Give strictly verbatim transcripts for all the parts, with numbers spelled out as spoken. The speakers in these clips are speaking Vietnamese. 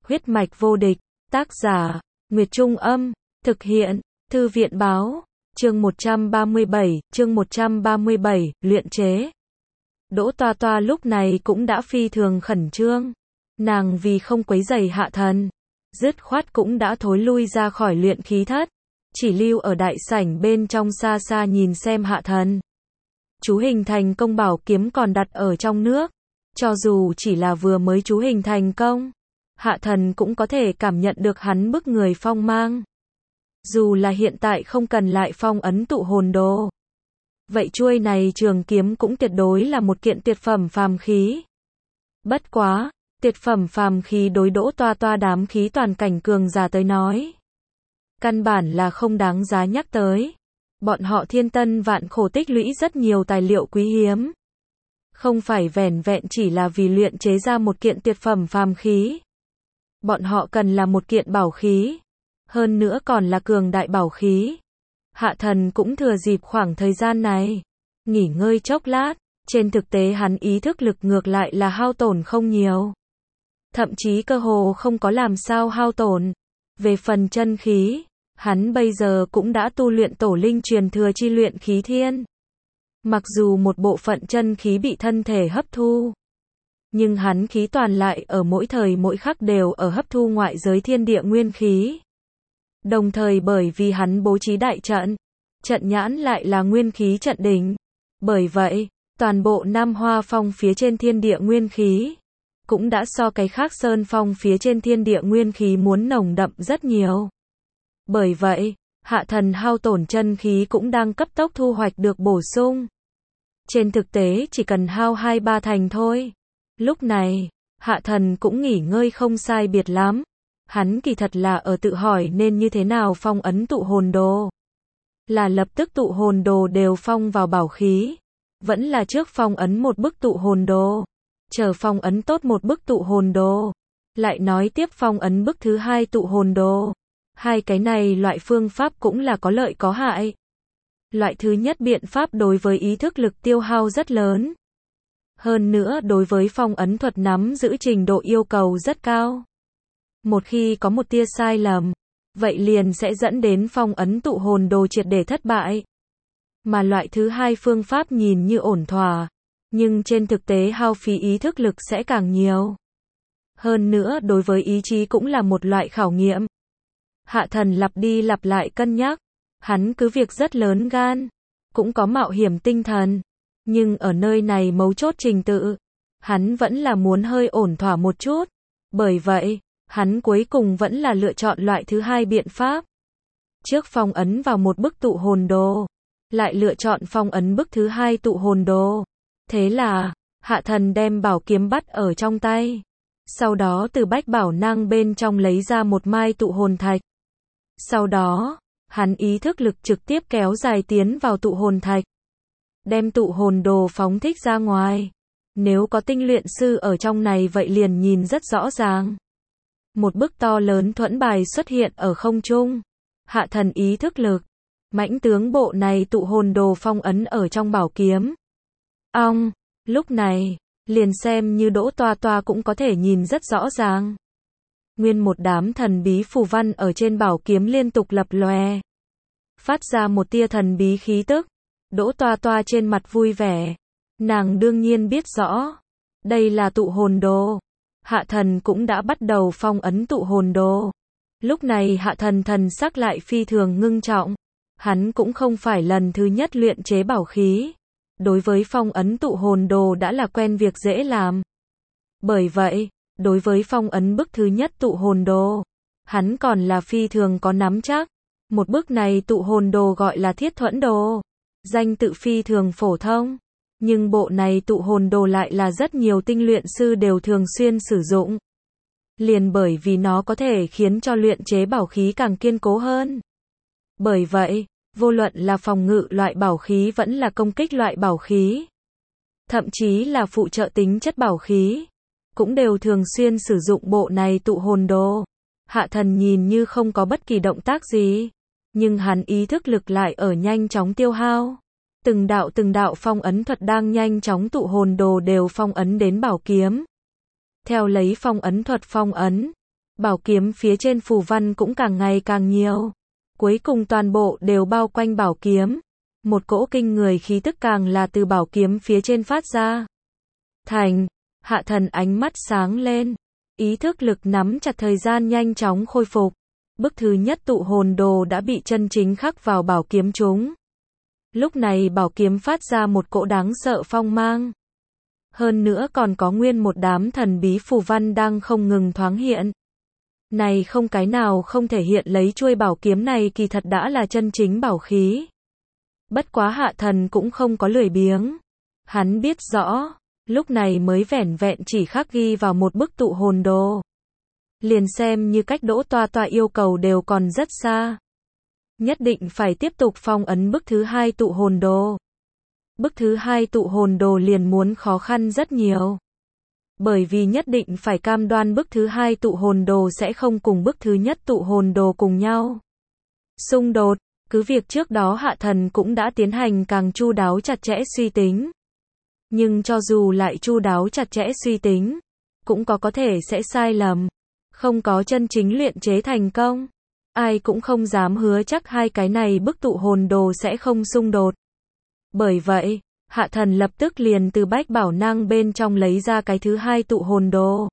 Huyết mạch vô địch, tác giả, Nguyệt Trung Âm, thực hiện, Thư viện Báo, chương một trăm ba mươi bảy, chương một trăm ba mươi bảy, luyện chế. Đỗ Toa Toa lúc này cũng đã phi thường khẩn trương. Nàng vì không quấy rầy Hạ Thần, dứt khoát cũng đã thối lui ra khỏi luyện khí thất, chỉ lưu ở đại sảnh bên trong xa xa nhìn xem Hạ Thần. Chú hình thành công bảo kiếm còn đặt ở trong nước, cho dù chỉ là vừa mới chú hình thành công, Hạ Thần cũng có thể cảm nhận được hắn bức người phong mang. Dù là hiện tại không cần lại phong ấn tụ hồn đồ, vậy chuôi này trường kiếm cũng tuyệt đối là một kiện tuyệt phẩm phàm khí. Bất quá, tuyệt phẩm phàm khí đối Đỗ Toa Toa đám khí toàn cảnh cường giả tới nói, căn bản là không đáng giá nhắc tới. Bọn họ thiên tân vạn khổ tích lũy rất nhiều tài liệu quý hiếm, không phải vẻn vẹn chỉ là vì luyện chế ra một kiện tuyệt phẩm phàm khí. Bọn họ cần là một kiện bảo khí, hơn nữa còn là cường đại bảo khí. Hạ Thần cũng thừa dịp khoảng thời gian này, nghỉ ngơi chốc lát. Trên thực tế hắn ý thức lực ngược lại là hao tổn không nhiều, thậm chí cơ hồ không có làm sao hao tổn. Về phần chân khí, hắn bây giờ cũng đã tu luyện tổ linh truyền thừa chi luyện khí thiên. Mặc dù một bộ phận chân khí bị thân thể hấp thu, nhưng hắn khí toàn lại ở mỗi thời mỗi khắc đều ở hấp thu ngoại giới thiên địa nguyên khí. Đồng thời bởi vì hắn bố trí đại trận, trận nhãn lại là nguyên khí trận đỉnh. Bởi vậy, toàn bộ Nam Hoa Phong phía trên thiên địa nguyên khí, cũng đã so cái khác Sơn Phong phía trên thiên địa nguyên khí muốn nồng đậm rất nhiều. Bởi vậy, Hạ Thần hao tổn chân khí cũng đang cấp tốc thu hoạch được bổ sung. Trên thực tế chỉ cần hao hai ba thành thôi. Lúc này, Hạ Thần cũng nghỉ ngơi không sai biệt lắm. Hắn kỳ thật là ở tự hỏi nên như thế nào phong ấn tụ hồn đồ. Là lập tức tụ hồn đồ đều phong vào bảo khí, vẫn là trước phong ấn một bức tụ hồn đồ, chờ phong ấn tốt một bức tụ hồn đồ, lại nói tiếp phong ấn bức thứ hai tụ hồn đồ. Hai cái này loại phương pháp cũng là có lợi có hại. Loại thứ nhất biện pháp đối với ý thức lực tiêu hao rất lớn. Hơn nữa đối với phong ấn thuật nắm giữ trình độ yêu cầu rất cao. Một khi có một tia sai lầm, vậy liền sẽ dẫn đến phong ấn tụ hồn đồ triệt để thất bại. Mà loại thứ hai phương pháp nhìn như ổn thỏa, nhưng trên thực tế hao phí ý thức lực sẽ càng nhiều. Hơn nữa đối với ý chí cũng là một loại khảo nghiệm. Hạ Thần lặp đi lặp lại cân nhắc, hắn cứ việc rất lớn gan, cũng có mạo hiểm tinh thần, nhưng ở nơi này mấu chốt trình tự, hắn vẫn là muốn hơi ổn thỏa một chút. Bởi vậy, hắn cuối cùng vẫn là lựa chọn loại thứ hai biện pháp. Trước phong ấn vào một bức tụ hồn đồ, lại lựa chọn phong ấn bức thứ hai tụ hồn đồ. Thế là, Hạ Thần đem bảo kiếm bắt ở trong tay, sau đó từ bách bảo nang bên trong lấy ra một mai tụ hồn thạch. Sau đó, hắn ý thức lực trực tiếp kéo dài tiến vào tụ hồn thạch, đem tụ hồn đồ phóng thích ra ngoài. Nếu có tinh luyện sư ở trong này vậy liền nhìn rất rõ ràng. Một bức to lớn thuẫn bài xuất hiện ở không trung. Hạ Thần ý thức lực, mãnh tướng bộ này tụ hồn đồ phong ấn ở trong bảo kiếm. Ong, lúc này, liền xem như Đỗ Toa Toa cũng có thể nhìn rất rõ ràng. Nguyên một đám thần bí phù văn ở trên bảo kiếm liên tục lập lòe, phát ra một tia thần bí khí tức. Đỗ Toa Toa trên mặt vui vẻ. Nàng đương nhiên biết rõ, đây là tụ hồn đồ. Hạ Thần cũng đã bắt đầu phong ấn tụ hồn đồ. Lúc này Hạ Thần thần sắc lại phi thường ngưng trọng. Hắn cũng không phải lần thứ nhất luyện chế bảo khí. Đối với phong ấn tụ hồn đồ đã là quen việc dễ làm. Bởi vậy, đối với phong ấn bức thứ nhất tụ hồn đồ, hắn còn là phi thường có nắm chắc. Một bức này tụ hồn đồ gọi là Thiết Thuẫn Đồ. Danh tự phi thường phổ thông, nhưng bộ này tụ hồn đồ lại là rất nhiều tinh luyện sư đều thường xuyên sử dụng. Liền bởi vì nó có thể khiến cho luyện chế bảo khí càng kiên cố hơn. Bởi vậy, vô luận là phòng ngự loại bảo khí vẫn là công kích loại bảo khí, thậm chí là phụ trợ tính chất bảo khí, cũng đều thường xuyên sử dụng bộ này tụ hồn đồ. Hạ Thần nhìn như không có bất kỳ động tác gì, nhưng hắn ý thức lực lại ở nhanh chóng tiêu hao. Từng đạo từng đạo phong ấn thuật đang nhanh chóng tụ hồn đồ đều phong ấn đến bảo kiếm. Theo lấy phong ấn thuật phong ấn, Bảo kiếm phía trên phù văn cũng càng ngày càng nhiều. Cuối cùng toàn bộ đều bao quanh bảo kiếm. Một cỗ kinh người khí tức càng là từ bảo kiếm phía trên phát ra. Thành, Hạ Thần ánh mắt sáng lên. Ý thức lực nắm chặt thời gian nhanh chóng khôi phục. Bức thứ nhất tụ hồn đồ đã bị chân chính khắc vào bảo kiếm chúng. Lúc này bảo kiếm phát ra một cỗ đáng sợ phong mang. Hơn nữa còn có nguyên một đám thần bí phù văn đang không ngừng thoáng hiện. Này không cái nào không thể hiện lấy chuôi bảo kiếm này kỳ thật đã là chân chính bảo khí. Bất quá Hạ Thần cũng không có lười biếng. Hắn biết rõ, lúc này mới vẻn vẹn chỉ khắc ghi vào một bức tụ hồn đồ. Liền xem như cách Đỗ Toa Toa yêu cầu đều còn rất xa. Nhất định phải tiếp tục phong ấn bức thứ hai tụ hồn đồ. Bức thứ hai tụ hồn đồ liền muốn khó khăn rất nhiều. Bởi vì nhất định phải cam đoan bức thứ hai tụ hồn đồ sẽ không cùng bức thứ nhất tụ hồn đồ cùng nhau xung đột. Cứ việc trước đó Hạ Thần cũng đã tiến hành càng chu đáo chặt chẽ suy tính. Nhưng cho dù lại chu đáo chặt chẽ suy tính, cũng có có thể sẽ sai lầm. Không có chân chính luyện chế thành công. Ai cũng không dám hứa chắc hai cái này bức tụ hồn đồ sẽ không xung đột. Bởi vậy, Hạ Thần lập tức liền từ bách bảo năng bên trong lấy ra cái thứ hai tụ hồn đồ.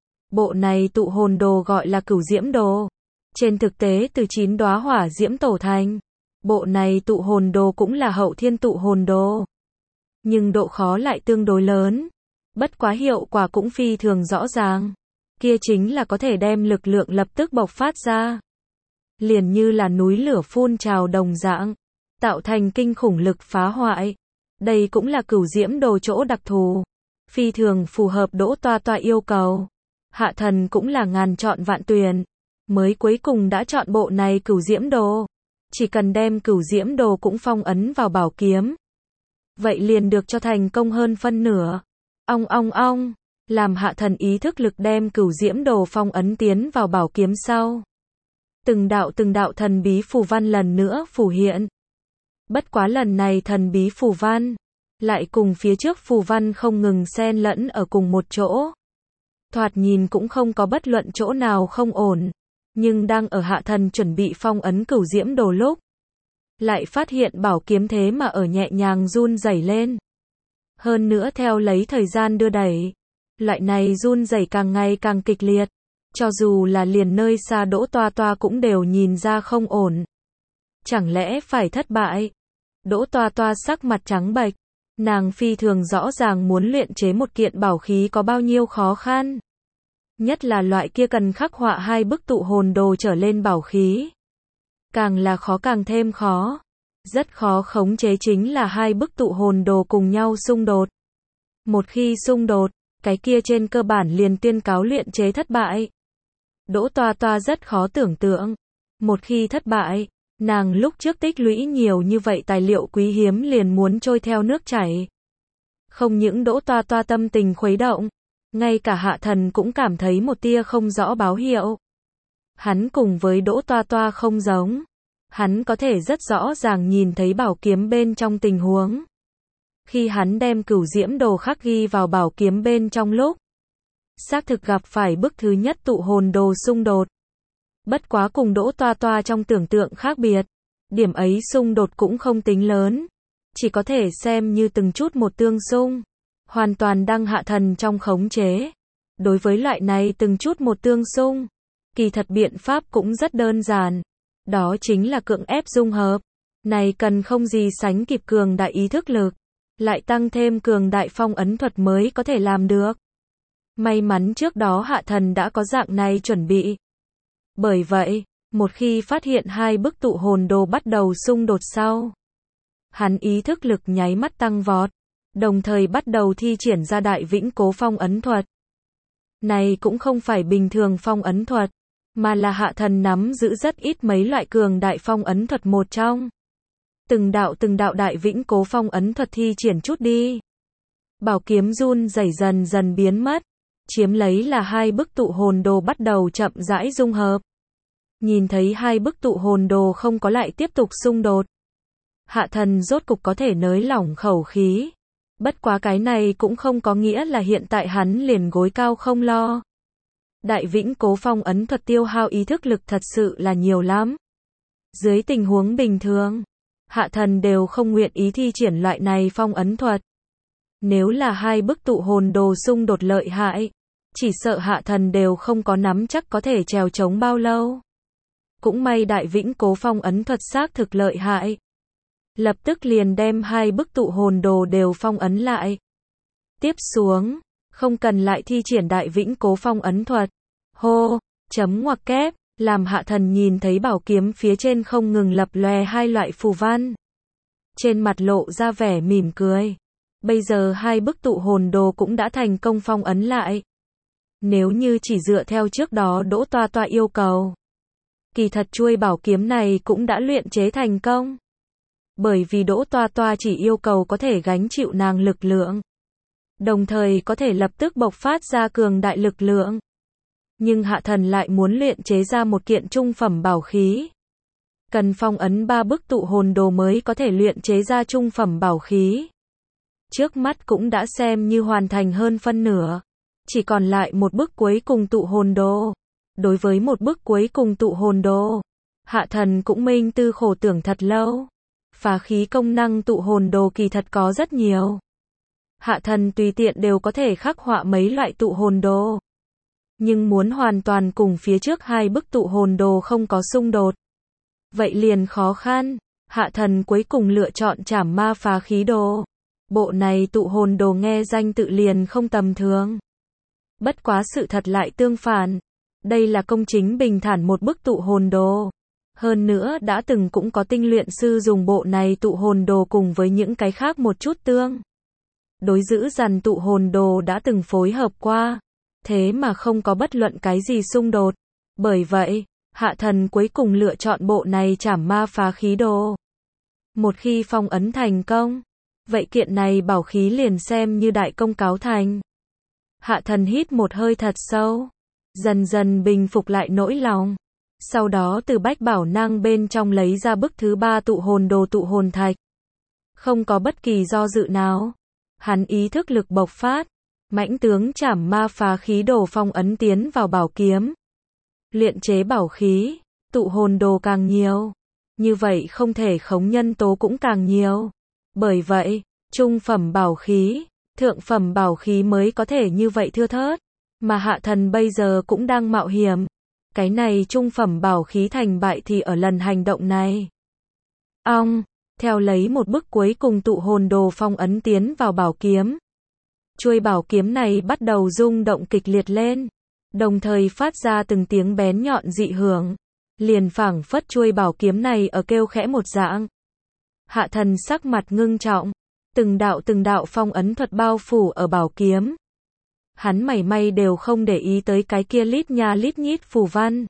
Bộ này tụ hồn đồ gọi là Cửu Diễm Đồ. Trên thực tế từ chín đóa hỏa diễm tổ thành. Bộ này tụ hồn đồ cũng là hậu thiên tụ hồn đồ. Nhưng độ khó lại tương đối lớn. Bất quá hiệu quả cũng phi thường rõ ràng. Kia chính là có thể đem lực lượng lập tức bộc phát ra. Liền như là núi lửa phun trào đồng dạng. Tạo thành kinh khủng lực phá hoại. Đây cũng là Cửu Diễm Đồ chỗ đặc thù. Phi thường phù hợp Đỗ Toa Toa yêu cầu. Hạ Thần cũng là ngàn chọn vạn tuyển. Mới cuối cùng đã chọn bộ này Cửu Diễm Đồ. Chỉ cần đem Cửu Diễm Đồ cũng phong ấn vào bảo kiếm. Vậy liền được cho thành công hơn phân nửa. Ong ong ong. Làm Hạ Thần ý thức lực đem Cửu Diễm Đồ phong ấn tiến vào bảo kiếm sau. Từng đạo từng đạo thần bí phù văn lần nữa phù hiện. Bất quá lần này thần bí phù văn lại cùng phía trước phù văn không ngừng xen lẫn ở cùng một chỗ. Thoạt nhìn cũng không có bất luận chỗ nào không ổn. Nhưng đang ở Hạ Thần chuẩn bị phong ấn Cửu Diễm Đồ lúc, lại phát hiện bảo kiếm thế mà ở nhẹ nhàng run rẩy lên. Hơn nữa theo lấy thời gian đưa đẩy, loại này run rẩy càng ngày càng kịch liệt. Cho dù là liền nơi xa Đỗ Toa Toa cũng đều nhìn ra không ổn. Chẳng lẽ phải thất bại? Đỗ Toa Toa sắc mặt trắng bệch. Nàng phi thường rõ ràng muốn luyện chế một kiện bảo khí có bao nhiêu khó khăn. Nhất là loại kia cần khắc họa hai bức tụ hồn đồ trở lên bảo khí. Càng là khó càng thêm khó. Rất khó khống chế chính là hai bức tụ hồn đồ cùng nhau xung đột. Một khi xung đột, cái kia trên cơ bản liền tuyên cáo luyện chế thất bại. Đỗ Toa Toa rất khó tưởng tượng. Một khi thất bại, nàng lúc trước tích lũy nhiều như vậy tài liệu quý hiếm liền muốn trôi theo nước chảy. Không những Đỗ Toa Toa tâm tình khuấy động, ngay cả Hạ Thần cũng cảm thấy một tia không rõ báo hiệu. Hắn cùng với Đỗ Toa Toa không giống. Hắn có thể rất rõ ràng nhìn thấy bảo kiếm bên trong tình huống. Khi hắn đem Cửu Diễm Đồ khắc ghi vào bảo kiếm bên trong lúc, xác thực gặp phải bức thứ nhất tụ hồn đồ xung đột. Bất quá cùng Đỗ Toa Toa trong tưởng tượng khác biệt. Điểm ấy xung đột cũng không tính lớn. Chỉ có thể xem như từng chút một tương xung. Hoàn toàn đang Hạ Thần trong khống chế. Đối với loại này từng chút một tương xung, kỳ thật biện pháp cũng rất đơn giản. Đó chính là cưỡng ép dung hợp. Này cần không gì sánh kịp cường đại ý thức lực. Lại tăng thêm cường đại phong ấn thuật mới có thể làm được. May mắn trước đó Hạ Thần đã có dạng này chuẩn bị. Bởi vậy, một khi phát hiện hai bức tụ hồn đồ bắt đầu xung đột sau, hắn ý thức lực nháy mắt tăng vọt, đồng thời bắt đầu thi triển ra đại vĩnh cố phong ấn thuật. Này cũng không phải bình thường phong ấn thuật, mà là Hạ Thần nắm giữ rất ít mấy loại cường đại phong ấn thuật một trong. Từng đạo từng đạo đại vĩnh cố phong ấn thuật thi triển chút đi. Bảo kiếm run rẩy dần dần biến mất, chiếm lấy là hai bức tụ hồn đồ bắt đầu chậm rãi dung hợp. Nhìn thấy hai bức tụ hồn đồ không có lại tiếp tục xung đột, Hạ Thần rốt cục có thể nới lỏng khẩu khí. Bất quá cái này cũng không có nghĩa là hiện tại hắn liền gối cao không lo. Đại Vĩnh Cố phong ấn thuật tiêu hao ý thức lực thật sự là nhiều lắm. Dưới tình huống bình thường, Hạ Thần đều không nguyện ý thi triển loại này phong ấn thuật. Nếu là hai bức tụ hồn đồ xung đột lợi hại, chỉ sợ Hạ Thần đều không có nắm chắc có thể trèo chống bao lâu. Cũng may Đại Vĩnh Cố phong ấn thuật xác thực lợi hại. Lập tức liền đem hai bức tụ hồn đồ đều phong ấn lại. Tiếp xuống, không cần lại thi triển Đại Vĩnh Cố phong ấn thuật. Hô, chấm ngoặc kép, làm Hạ Thần nhìn thấy bảo kiếm phía trên không ngừng lập lòe hai loại phù văn. Trên mặt lộ ra vẻ mỉm cười. Bây giờ hai bức tụ hồn đồ cũng đã thành công phong ấn lại. Nếu như chỉ dựa theo trước đó Đỗ Toa Toa yêu cầu, kỳ thật chuôi bảo kiếm này cũng đã luyện chế thành công. Bởi vì Đỗ Toa Toa chỉ yêu cầu có thể gánh chịu nàng lực lượng, đồng thời có thể lập tức bộc phát ra cường đại lực lượng. Nhưng Hạ Thần lại muốn luyện chế ra một kiện trung phẩm bảo khí. Cần phong ấn ba bức tụ hồn đồ mới có thể luyện chế ra trung phẩm bảo khí. Trước mắt cũng đã xem như hoàn thành hơn phân nửa. Chỉ còn lại một bức cuối cùng tụ hồn đồ. Đối với một bức cuối cùng tụ hồn đồ, Hạ Thần cũng minh tư khổ tưởng thật lâu. Phá khí công năng tụ hồn đồ kỳ thật có rất nhiều. Hạ Thần tùy tiện đều có thể khắc họa mấy loại tụ hồn đồ. Nhưng muốn hoàn toàn cùng phía trước hai bức tụ hồn đồ không có xung đột, vậy liền khó khăn. Hạ Thần cuối cùng lựa chọn Trảm Ma Phá Khí Đồ. Bộ này tụ hồn đồ nghe danh tự liền không tầm thường. Bất quá sự thật lại tương phản. Đây là công chính bình thản một bức tụ hồn đồ. Hơn nữa đã từng cũng có tinh luyện sư dùng bộ này tụ hồn đồ cùng với những cái khác một chút tương đối giữ dằn tụ hồn đồ đã từng phối hợp qua. Thế mà không có bất luận cái gì xung đột. Bởi vậy, Hạ Thần cuối cùng lựa chọn bộ này Trảm Ma Phá Khí Đồ. Một khi phong ấn thành công, vậy kiện này bảo khí liền xem như đại công cáo thành. Hạ Thần hít một hơi thật sâu, dần dần bình phục lại nỗi lòng. Sau đó từ bách bảo năng bên trong lấy ra bức thứ ba tụ hồn đồ tụ hồn thạch. Không có bất kỳ do dự nào, hắn ý thức lực bộc phát, mãnh tướng Trảm Ma Phá Khí Đồ phong ấn tiến vào bảo kiếm. Luyện chế bảo khí, tụ hồn đồ càng nhiều, như vậy không thể khống nhân tố cũng càng nhiều. Bởi vậy, trung phẩm bảo khí, thượng phẩm bảo khí mới có thể như vậy thưa thớt. Mà Hạ Thần bây giờ cũng đang mạo hiểm. Cái này trung phẩm bảo khí thành bại thì ở lần hành động này. Ong, theo lấy một bức cuối cùng tụ hồn đồ phong ấn tiến vào bảo kiếm. Chuôi bảo kiếm này bắt đầu rung động kịch liệt lên, đồng thời phát ra từng tiếng bén nhọn dị hưởng, liền phảng phất chuôi bảo kiếm này ở kêu khẽ một dạng. Hạ Thần sắc mặt ngưng trọng, từng đạo từng đạo phong ấn thuật bao phủ ở bảo kiếm. Hắn mảy may đều không để ý tới cái kia lít nha lít nhít phù văn.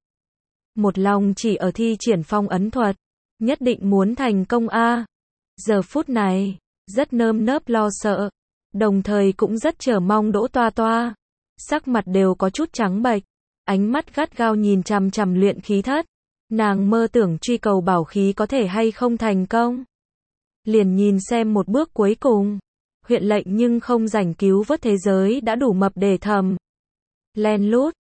Một lòng chỉ ở thi triển phong ấn thuật, nhất định muốn thành công a. Giờ phút này, rất nơm nớp lo sợ, đồng thời cũng rất chờ mong Đỗ Toa Toa. Sắc mặt đều có chút trắng bệch, ánh mắt gắt gao nhìn chằm chằm luyện khí thất. Nàng mơ tưởng truy cầu bảo khí có thể hay không thành công. Liền nhìn xem một bước cuối cùng. Huyện lệnh nhưng không rảnh cứu vớt thế giới đã đủ mập để thầm. Len lút,